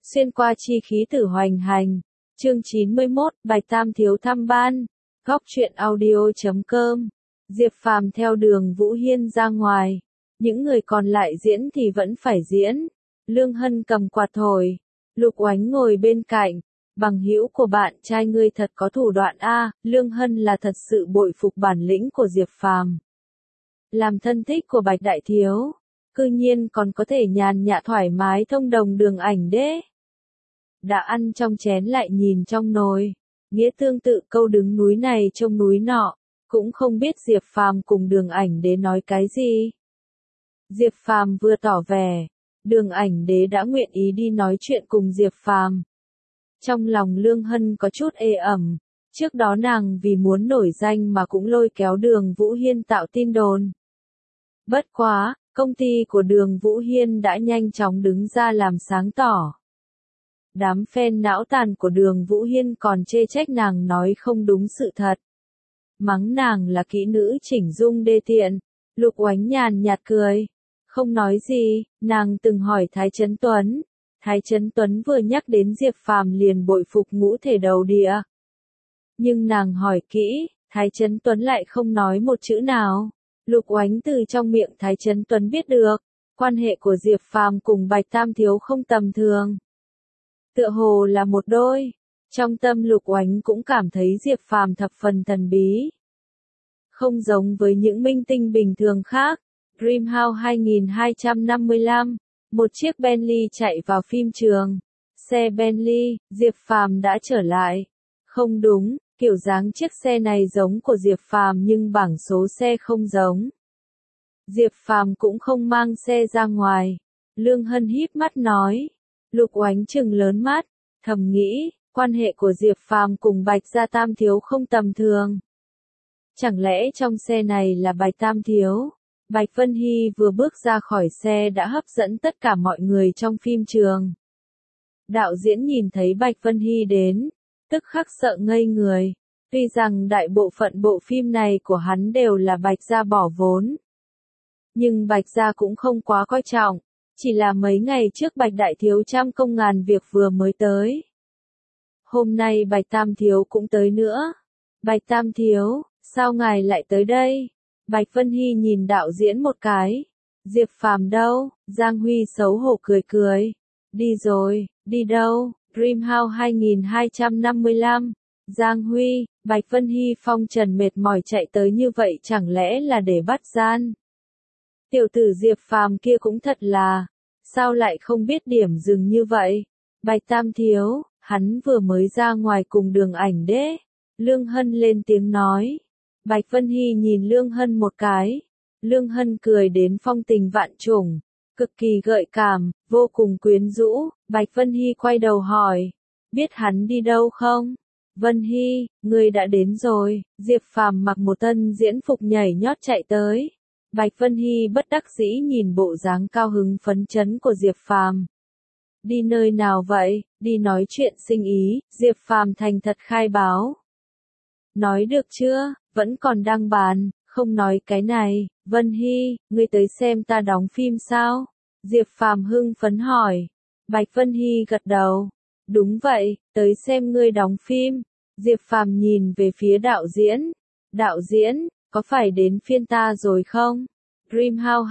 xuyên qua chi khí tử hoành hành. Chương 91, Bạch Tam Thiếu thăm ban. Góc truyện audio.com. Diệp Phàm theo Đường Vũ Hiên ra ngoài. Những người còn lại diễn thì vẫn phải diễn. Lương Hân cầm quạt thổi. Lục Oánh ngồi bên cạnh. Bằng hữu của bạn trai ngươi thật có thủ đoạn a. Lương Hân là thật sự bội phục bản lĩnh của Diệp Phàm. Làm thân thích của Bạch Đại Thiếu, cư nhiên còn có thể nhàn nhã thoải mái thông đồng Đường Ảnh Đế. Đã ăn trong chén lại nhìn trong nồi, nghĩa tương tự câu đứng núi này trông núi nọ, cũng không biết Diệp Phàm cùng Đường Ảnh Đế nói cái gì. Diệp Phàm vừa tỏ vẻ, Đường Ảnh Đế đã nguyện ý đi nói chuyện cùng Diệp Phàm. Trong lòng Lương Hân có chút ê ẩm, trước đó nàng vì muốn nổi danh mà cũng lôi kéo Đường Vũ Hiên tạo tin đồn. Bất quá, công ty của Đường Vũ Hiên đã nhanh chóng đứng ra làm sáng tỏ. Đám fan não tàn của Đường Vũ Hiên còn chê trách nàng nói không đúng sự thật. Mắng nàng là kỹ nữ chỉnh dung đê tiện. Lục Oánh nhàn nhạt cười. Không nói gì, nàng từng hỏi Thái Chấn Tuấn. Thái Chấn Tuấn vừa nhắc đến Diệp Phàm liền bội phục ngũ thể đầu địa. Nhưng nàng hỏi kỹ, Thái Chấn Tuấn lại không nói một chữ nào. Lục Oánh từ trong miệng Thái Chấn Tuấn biết được, quan hệ của Diệp Phàm cùng Bạch Tam Thiếu không tầm thường. Tựa hồ là một đôi. Trong tâm Lục Oánh cũng cảm thấy Diệp Phàm thập phần thần bí. Không giống với những minh tinh bình thường khác. Dreamhouse 2255, một chiếc Bentley chạy vào phim trường. Xe Bentley, Diệp Phàm đã trở lại. Không đúng, kiểu dáng chiếc xe này giống của Diệp Phàm nhưng bảng số xe không giống. Diệp Phàm cũng không mang xe ra ngoài. Lương Hân híp mắt nói. Lục Oánh trừng lớn mắt, thầm nghĩ, quan hệ của Diệp Phàm cùng Bạch Gia Tam Thiếu không tầm thường. Chẳng lẽ trong xe này là Bạch Tam Thiếu? Bạch Vân Hy vừa bước ra khỏi xe đã hấp dẫn tất cả mọi người trong phim trường. Đạo diễn nhìn thấy Bạch Vân Hy đến, tức khắc sợ ngây người. Tuy rằng đại bộ phận bộ phim này của hắn đều là Bạch Gia bỏ vốn. Nhưng Bạch Gia cũng không quá coi trọng. Chỉ là mấy ngày trước Bạch Đại Thiếu trăm công ngàn việc vừa mới tới. Hôm nay Bạch Tam Thiếu cũng tới nữa. Bạch Tam Thiếu, sao ngài lại tới đây? Bạch Vân Hy nhìn đạo diễn một cái. Diệp Phàm đâu? Giang Huy xấu hổ cười cười. Đi rồi, đi đâu? Dreamhouse 2255. Giang Huy, Bạch Vân Hy phong trần mệt mỏi chạy tới như vậy chẳng lẽ là để bắt gian? Tiểu tử Diệp Phàm kia cũng thật là, sao lại không biết điểm dừng như vậy? Bạch Tam Thiếu, hắn vừa mới ra ngoài cùng Đường Ảnh Đế. Lương Hân lên tiếng nói. Bạch Vân Hy nhìn Lương Hân một cái. Lương Hân cười đến phong tình vạn trùng, cực kỳ gợi cảm, vô cùng quyến rũ. Bạch Vân Hy quay đầu hỏi, biết hắn đi đâu không? Vân Hy, ngươi đã đến rồi. Diệp Phàm mặc một thân diễn phục nhảy nhót chạy tới. Bạch Vân Hy bất đắc dĩ nhìn bộ dáng cao hứng phấn chấn của Diệp Phàm. Đi nơi nào vậy? Đi nói chuyện sinh ý. Diệp Phàm thành thật khai báo. Nói được chưa? Vẫn còn đang bàn, không nói cái này. Vân Hy, ngươi tới xem ta đóng phim sao? Diệp Phàm hưng phấn hỏi. Bạch Vân Hy gật đầu. Đúng vậy, tới xem ngươi đóng phim. Diệp Phàm nhìn về phía đạo diễn. Đạo diễn, có phải đến phiên ta rồi không? Dreamhouse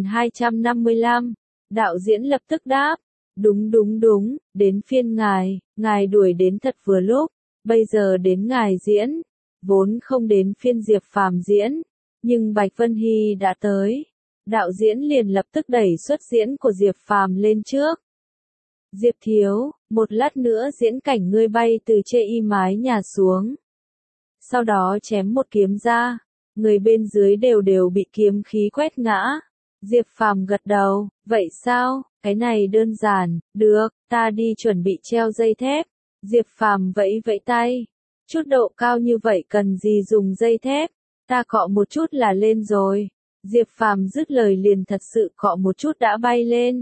2255. Đạo diễn lập tức đáp. Đúng, đến phiên ngài đuổi đến thật vừa lúc. Bây giờ đến ngài diễn. Vốn không đến phiên Diệp Phàm diễn. Nhưng Bạch Vân Hy đã tới. Đạo diễn liền lập tức đẩy suất diễn của Diệp Phàm lên trước. Diệp Thiếu, một lát nữa diễn cảnh ngươi bay từ chê y mái nhà xuống. Sau đó chém một kiếm ra. Người bên dưới đều bị kiếm khí quét ngã. Diệp Phàm gật đầu, vậy sao, cái này đơn giản, được, ta đi chuẩn bị treo dây thép. Diệp Phàm vẫy vẫy tay. Chút độ cao như vậy cần gì dùng dây thép, ta cọ một chút là lên rồi. Diệp Phàm dứt lời liền thật sự cọ một chút đã bay lên.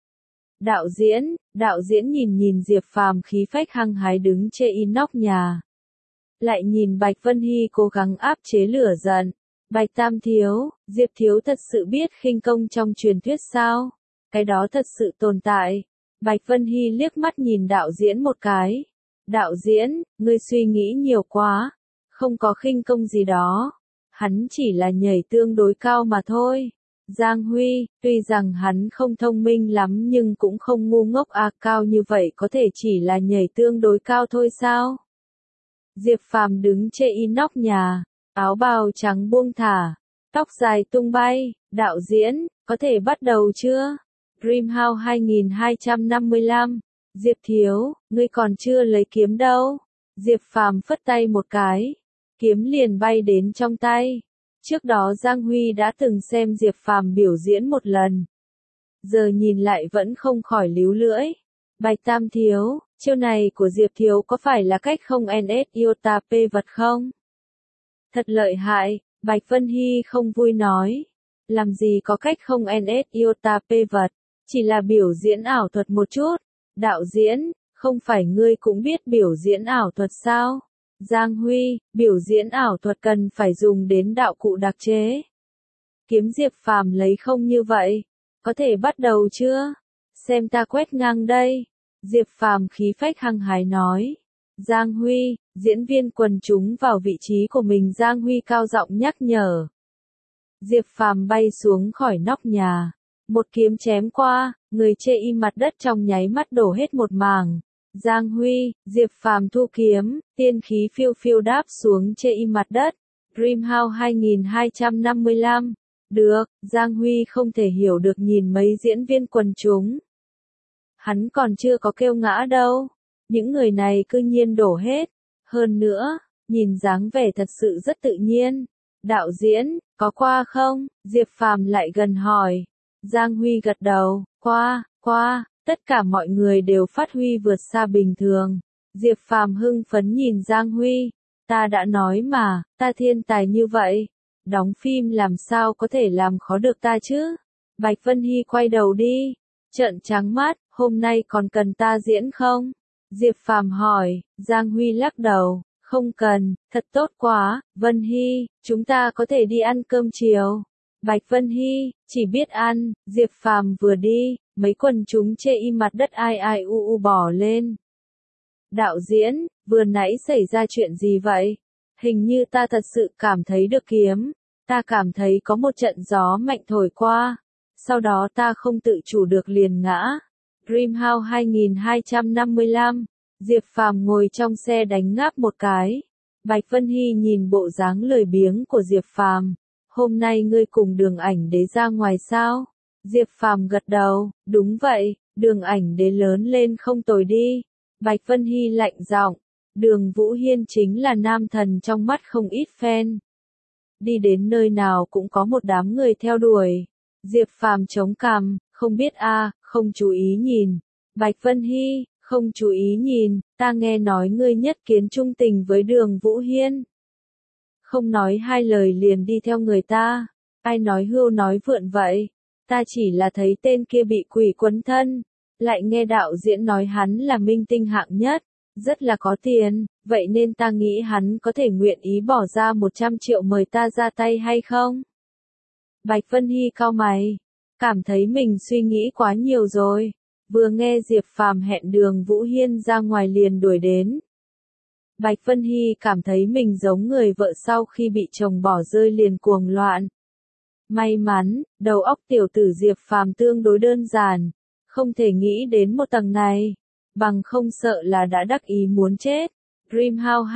Đạo diễn nhìn Diệp Phàm khí phách hăng hái đứng trên inox nhà. Lại nhìn Bạch Vân Hy cố gắng áp chế lửa giận. Bạch Tam Thiếu, Diệp Thiếu thật sự biết khinh công trong truyền thuyết sao? Cái đó thật sự tồn tại. Bạch Vân Hy liếc mắt nhìn đạo diễn một cái. Đạo diễn, ngươi suy nghĩ nhiều quá. Không có khinh công gì đó. Hắn chỉ là nhảy tương đối cao mà thôi. Giang Huy, tuy rằng hắn không thông minh lắm nhưng cũng không ngu ngốc cao như vậy có thể chỉ là nhảy tương đối cao thôi sao? Diệp Phàm đứng trên inox nhà, áo bào trắng buông thả, tóc dài tung bay, đạo diễn, có thể bắt đầu chưa? Dreamhouse 2255, Diệp Thiếu, ngươi còn chưa lấy kiếm đâu. Diệp Phàm phất tay một cái, kiếm liền bay đến trong tay. Trước đó Giang Huy đã từng xem Diệp Phàm biểu diễn một lần. Giờ nhìn lại vẫn không khỏi líu lưỡi. Bạch Tam Thiếu, chiêu này của Diệp Thiếu có phải là cách không NS iota p vật không? Thật lợi hại, Bạch Vân Hy không vui nói. Làm gì có cách không NS iota p vật, chỉ là biểu diễn ảo thuật một chút. Đạo diễn, không phải ngươi cũng biết biểu diễn ảo thuật sao? Giang Huy, biểu diễn ảo thuật cần phải dùng đến đạo cụ đặc chế. Kiếm Diệp Phàm lấy không như vậy. Có thể bắt đầu chưa? Xem ta quét ngang đây. Diệp Phàm khí phách hăng hái nói. Giang Huy, diễn viên quần chúng vào vị trí của mình. Giang Huy cao giọng nhắc nhở. Diệp Phàm bay xuống khỏi nóc nhà. Một kiếm chém qua, người chê im mặt đất trong nháy mắt đổ hết một mảng. Giang Huy, Diệp Phàm thu kiếm, tiên khí phiêu phiêu đáp xuống chê im mặt đất. Dreamhouse 2255. Được, Giang Huy không thể hiểu được nhìn mấy diễn viên quần chúng. Hắn còn chưa có kêu ngã đâu. Những người này cư nhiên đổ hết. Hơn nữa, nhìn dáng vẻ thật sự rất tự nhiên. Đạo diễn, có qua không? Diệp Phàm lại gần hỏi. Giang Huy gật đầu, qua. Tất cả mọi người đều phát huy vượt xa bình thường. Diệp Phàm hưng phấn nhìn Giang Huy. Ta đã nói mà, ta thiên tài như vậy. Đóng phim làm sao có thể làm khó được ta chứ? Bạch Vân Hy quay đầu đi. Trợn trắng mắt, hôm nay còn cần ta diễn không? Diệp Phàm hỏi. Giang Huy lắc đầu. Không cần, thật tốt quá. Vân Hy, chúng ta có thể đi ăn cơm chiều. Bạch Vân Hy, chỉ biết ăn. Diệp Phàm vừa đi, mấy quần chúng chê im mặt đất ai u bỏ lên. Đạo diễn, vừa nãy xảy ra chuyện gì vậy? Hình như ta thật sự cảm thấy được kiếm. Ta cảm thấy có một trận gió mạnh thổi qua. Sau đó ta không tự chủ được liền ngã. Dreamhouse 2255. Diệp Phàm ngồi trong xe đánh ngáp một cái. Bạch Vân Hy nhìn bộ dáng lười biếng của Diệp Phàm. Hôm nay ngươi cùng Đường Ảnh Đế ra ngoài sao? Diệp Phàm gật đầu, đúng vậy, Đường Ảnh Đế lớn lên không tồi đi. Bạch Vân Hy lạnh giọng, Đường Vũ Hiên chính là nam thần trong mắt không ít fan. Đi đến nơi nào cũng có một đám người theo đuổi. Diệp Phàm chống cằm, không biết không chú ý nhìn. Bạch Vân Hy, không chú ý nhìn, ta nghe nói ngươi nhất kiến trung tình với Đường Vũ Hiên. Không nói hai lời liền đi theo người ta. Ai nói hưu nói vượn vậy? Ta chỉ là thấy tên kia bị quỷ quấn thân. Lại nghe đạo diễn nói hắn là minh tinh hạng nhất. Rất là có tiền. Vậy nên ta nghĩ hắn có thể nguyện ý bỏ ra 100 triệu mời ta ra tay hay không? Bạch Vân Hy cau mày. Cảm thấy mình suy nghĩ quá nhiều rồi. Vừa nghe Diệp Phàm hẹn Đường Vũ Hiên ra ngoài liền đuổi đến. Bạch Vân Hy cảm thấy mình giống người vợ sau khi bị chồng bỏ rơi liền cuồng loạn. May mắn, đầu óc tiểu tử Diệp Phàm tương đối đơn giản, không thể nghĩ đến một tầng này, bằng không sợ là đã đắc ý muốn chết. Dreamhouse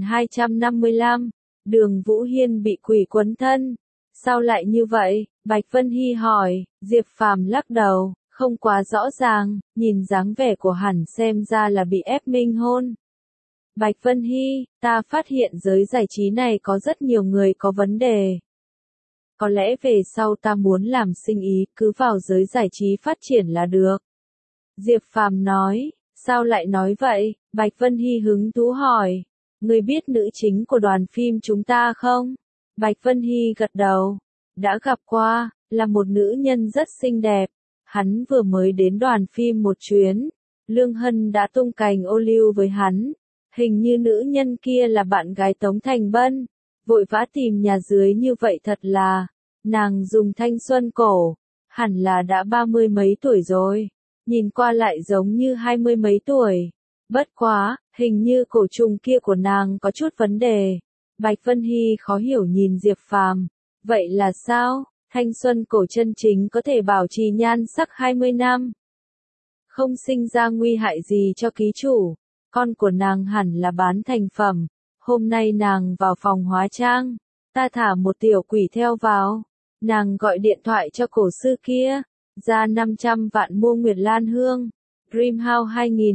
2255, Đường Vũ Hiên bị quỷ quấn thân. Sao lại như vậy? Bạch Vân Hy hỏi. Diệp Phàm lắc đầu, không quá rõ ràng, nhìn dáng vẻ của hẳn xem ra là bị ép minh hôn. Bạch Vân Hy, ta phát hiện giới giải trí này có rất nhiều người có vấn đề. Có lẽ về sau ta muốn làm sinh ý, cứ vào giới giải trí phát triển là được. Diệp Phàm nói, sao lại nói vậy? Bạch Vân Hy hứng thú hỏi, người biết nữ chính của đoàn phim chúng ta không? Bạch Vân Hy gật đầu, đã gặp qua, là một nữ nhân rất xinh đẹp. Hắn vừa mới đến đoàn phim một chuyến, Lương Hân đã tung cành ô liu với hắn. Hình như nữ nhân kia là bạn gái Tống Thành Bân, vội vã tìm nhà dưới như vậy thật là, nàng dùng thanh xuân cổ, hẳn là đã 30 mấy tuổi rồi. nhìn qua lại giống như 20 mấy tuổi. Bất quá, hình như cổ trùng kia của nàng có chút vấn đề. Bạch Vân Hy khó hiểu nhìn Diệp Phàm, vậy là sao? Thanh xuân cổ chân chính có thể bảo trì nhan sắc 20 năm. Không sinh ra nguy hại gì cho ký chủ. Con của nàng hẳn là bán thành phẩm. Hôm nay nàng vào phòng hóa trang. Ta thả một tiểu quỷ theo vào. Nàng gọi điện thoại cho cổ sư kia. Ra 500 vạn mua Nguyệt Lan Hương. Dream House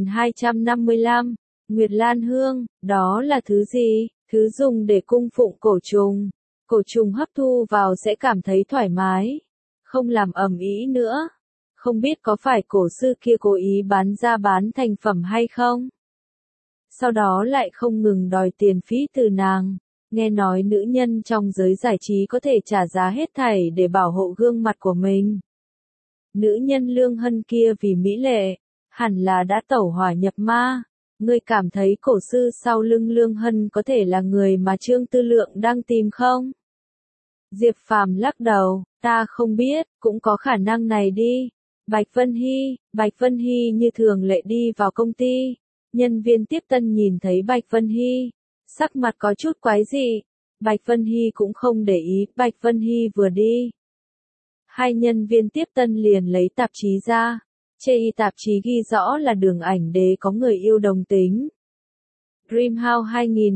2255. Nguyệt Lan Hương, đó là thứ gì? Thứ dùng để cung phụng cổ trùng. Cổ trùng hấp thu vào sẽ cảm thấy thoải mái. Không làm ầm ĩ nữa. Không biết có phải cổ sư kia cố ý bán ra bán thành phẩm hay không? Sau đó lại không ngừng đòi tiền phí từ nàng. Nghe nói nữ nhân trong giới giải trí có thể trả giá hết thảy để bảo hộ gương mặt của mình. Nữ nhân Lương Hân kia vì mỹ lệ, hẳn là đã tẩu hỏa nhập ma. Ngươi cảm thấy cổ sư sau lưng Lương Hân có thể là người mà Trương Tư Lượng đang tìm không? Diệp Phàm lắc đầu, ta không biết, cũng có khả năng này đi. Bạch Vân Hy như thường lệ đi vào công ty. Nhân viên tiếp tân nhìn thấy Bạch Vân Hy, sắc mặt có chút quái dị. Bạch Vân Hy cũng không để ý, Bạch Vân Hy vừa đi. Hai nhân viên tiếp tân liền lấy tạp chí ra. Trên tạp chí ghi rõ là Đường Ảnh Đế có người yêu đồng tính. Dream House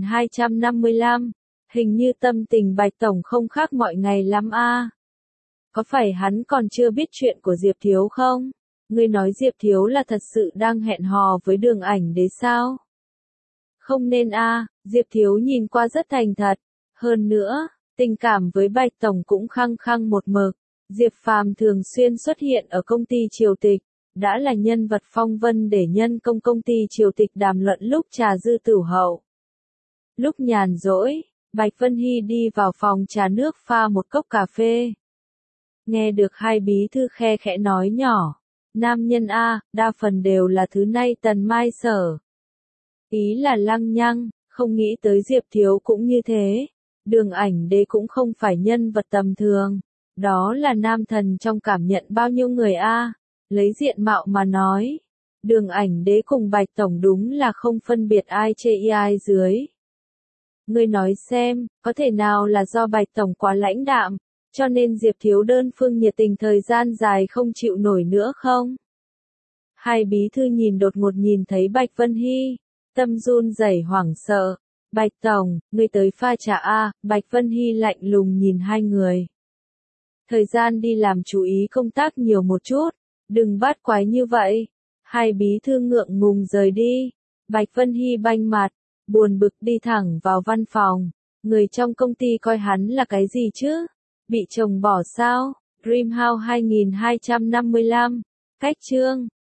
2255, hình như tâm tình Bạch Tổng không khác mọi ngày lắm a. Có phải hắn còn chưa biết chuyện của Diệp Thiếu không? Ngươi nói Diệp Thiếu là thật sự đang hẹn hò với Đường Ảnh Đế sao? Không nên a, Diệp Thiếu nhìn qua rất thành thật. Hơn nữa, tình cảm với Bạch Tổng cũng khăng khăng một mực. Diệp Phàm thường xuyên xuất hiện ở công ty triều tịch, đã là nhân vật phong vân để nhân công ty triều tịch đàm luận lúc trà dư tửu hậu. Lúc nhàn rỗi, Bạch Vân Hy đi vào phòng trà nước pha một cốc cà phê. Nghe được hai bí thư khe khẽ nói nhỏ, nam nhân a, đa phần đều là thứ nay tần mai sở. Ý là lăng nhăng, không nghĩ tới Diệp Thiếu cũng như thế. Đường Ảnh Đế cũng không phải nhân vật tầm thường. Đó là nam thần trong cảm nhận bao nhiêu người a. Lấy diện mạo mà nói, Đường Ảnh Đế cùng Bạch Tổng đúng là không phân biệt ai chê ai dưới. Ngươi nói xem, có thể nào là do Bạch Tổng quá lãnh đạm, cho nên Diệp Thiếu đơn phương nhiệt tình thời gian dài không chịu nổi nữa không? Hai bí thư nhìn đột ngột nhìn thấy Bạch Vân Hy, tâm run rẩy hoảng sợ. Bạch Tổng, ngươi tới pha trà a. Bạch Vân Hy lạnh lùng nhìn hai người. Thời gian đi làm chú ý công tác nhiều một chút, đừng bắt quái như vậy. Hai bí thư ngượng ngùng rời đi. Bạch Vân Hy banh mặt, buồn bực đi thẳng vào văn phòng. Người trong công ty coi hắn là cái gì chứ? Bị chồng bỏ sao? Dream House 2255. Cách chương